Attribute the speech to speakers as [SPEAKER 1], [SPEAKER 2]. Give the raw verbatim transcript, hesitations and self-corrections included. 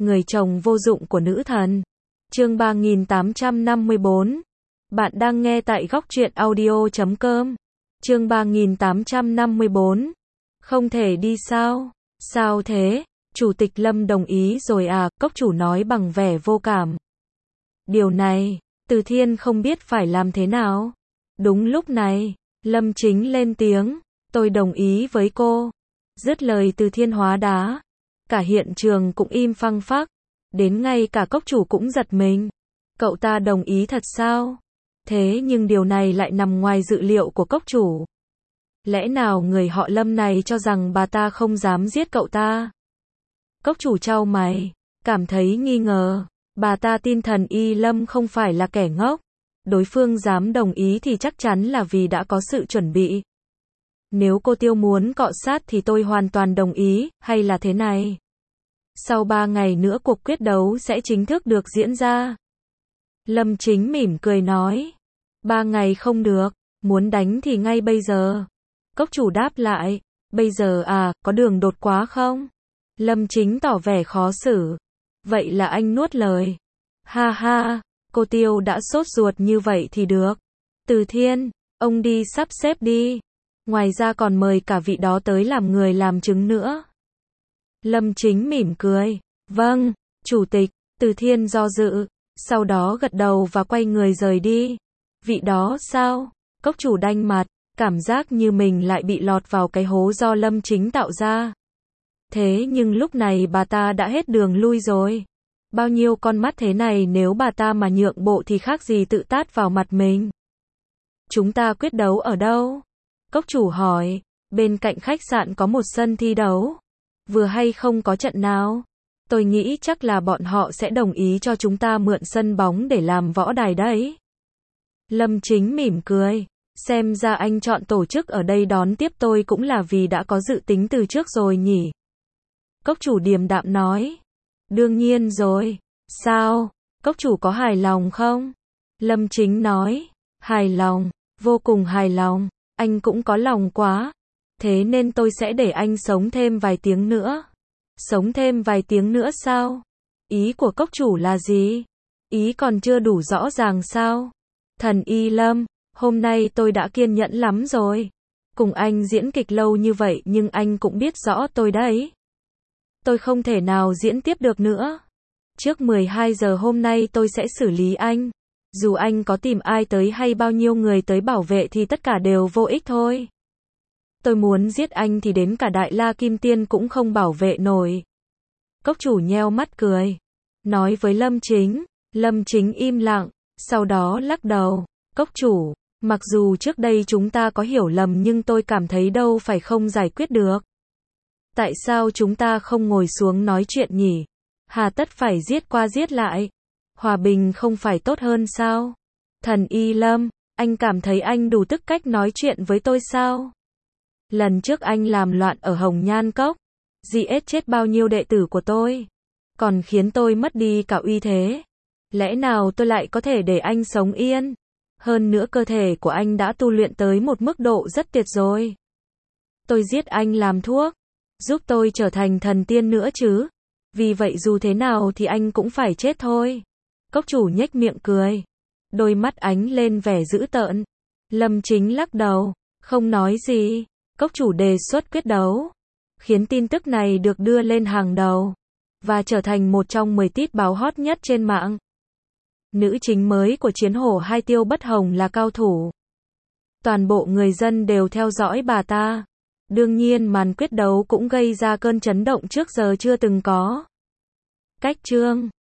[SPEAKER 1] Người chồng vô dụng của nữ thần. Chương ba nghìn tám trăm năm mươi bốn. Bạn đang nghe tại góc truyện audio chấm com. Chương ba nghìn tám trăm năm mươi bốn. Không thể đi sao? Sao thế? Chủ tịch Lâm đồng ý rồi à? Cốc chủ nói bằng vẻ vô cảm. Điều này, Từ Thiên không biết phải làm thế nào. Đúng lúc này, Lâm Chính lên tiếng. Tôi đồng ý với cô. Dứt lời Từ Thiên hóa đá. Cả hiện trường cũng im phăng phắc. Đến ngay cả cốc chủ cũng giật mình. Cậu ta đồng ý thật sao? Thế nhưng điều này lại nằm ngoài dự liệu của cốc chủ. Lẽ nào người họ Lâm này cho rằng bà ta không dám giết cậu ta? Cốc chủ chau mày, cảm thấy nghi ngờ. Bà ta tin thần y Lâm không phải là kẻ ngốc. Đối phương dám đồng ý thì chắc chắn là vì đã có sự chuẩn bị. Nếu cô Tiêu muốn cọ sát thì tôi hoàn toàn đồng ý, hay là thế này? Sau ba ngày nữa cuộc quyết đấu sẽ chính thức được diễn ra. Lâm Chính mỉm cười nói. Ba ngày không được, muốn đánh thì ngay bây giờ. Cốc chủ đáp lại. Bây giờ à, có đường đột quá không? Lâm Chính tỏ vẻ khó xử. Vậy là anh nuốt lời. Ha ha, cô Tiêu đã sốt ruột như vậy thì được. Từ Thiên, ông đi sắp xếp đi. Ngoài ra còn mời cả vị đó tới làm người làm chứng nữa. Lâm Chính mỉm cười. Vâng, chủ tịch. Từ Thiên do dự, sau đó gật đầu và quay người rời đi. Vị đó sao? Cốc chủ đanh mặt, cảm giác như mình lại bị lọt vào cái hố do Lâm Chính tạo ra. Thế nhưng lúc này bà ta đã hết đường lui rồi. Bao nhiêu con mắt thế này nếu bà ta mà nhượng bộ thì khác gì tự tát vào mặt mình. Chúng ta quyết đấu ở đâu? Cốc chủ hỏi. Bên cạnh khách sạn có một sân thi đấu. Vừa hay không có trận nào. Tôi nghĩ chắc là bọn họ sẽ đồng ý cho chúng ta mượn sân bóng để làm võ đài đấy. Lâm Chính mỉm cười. Xem ra anh chọn tổ chức ở đây đón tiếp tôi cũng là vì đã có dự tính từ trước rồi nhỉ? Cốc chủ điềm đạm nói. Đương nhiên rồi. Sao? Cốc chủ có hài lòng không? Lâm Chính nói. Hài lòng. Vô cùng hài lòng. Anh cũng có lòng quá. Thế nên tôi sẽ để anh sống thêm vài tiếng nữa. Sống thêm vài tiếng nữa sao? Ý của cốc chủ là gì? Ý còn chưa đủ rõ ràng sao? Thần y Lâm, hôm nay tôi đã kiên nhẫn lắm rồi. Cùng anh diễn kịch lâu như vậy nhưng anh cũng biết rõ tôi đấy. Tôi không thể nào diễn tiếp được nữa. Trước mười hai giờ hôm nay tôi sẽ xử lý anh. Dù anh có tìm ai tới hay bao nhiêu người tới bảo vệ thì tất cả đều vô ích thôi. Tôi muốn giết anh thì đến cả Đại La Kim Tiên cũng không bảo vệ nổi. Cốc chủ nheo mắt cười. Nói với Lâm Chính. Lâm Chính im lặng. Sau đó lắc đầu. Cốc chủ, mặc dù trước đây chúng ta có hiểu lầm nhưng tôi cảm thấy đâu phải không giải quyết được. Tại sao chúng ta không ngồi xuống nói chuyện nhỉ? Hà tất phải giết qua giết lại. Hòa bình không phải tốt hơn sao? Thần y Lâm, anh cảm thấy anh đủ tức cách nói chuyện với tôi sao? Lần trước anh làm loạn ở Hồng Nhan Cốc, giết chết bao nhiêu đệ tử của tôi, còn khiến tôi mất đi cả uy thế. Lẽ nào tôi lại có thể để anh sống yên? Hơn nữa cơ thể của anh đã tu luyện tới một mức độ rất tuyệt rồi. Tôi giết anh làm thuốc, giúp tôi trở thành thần tiên nữa chứ. Vì vậy dù thế nào thì anh cũng phải chết thôi. Cốc chủ nhếch miệng cười. Đôi mắt ánh lên vẻ dữ tợn. Lâm Chính lắc đầu, không nói gì. Cốc chủ đề xuất quyết đấu, khiến tin tức này được đưa lên hàng đầu, và trở thành một trong mười tít báo hot nhất trên mạng. Nữ chính mới của Chiến Hổ hai Tiêu Bất Hồng là cao thủ. Toàn bộ người dân đều theo dõi bà ta. Đương nhiên màn quyết đấu cũng gây ra cơn chấn động trước giờ chưa từng có. Cách chương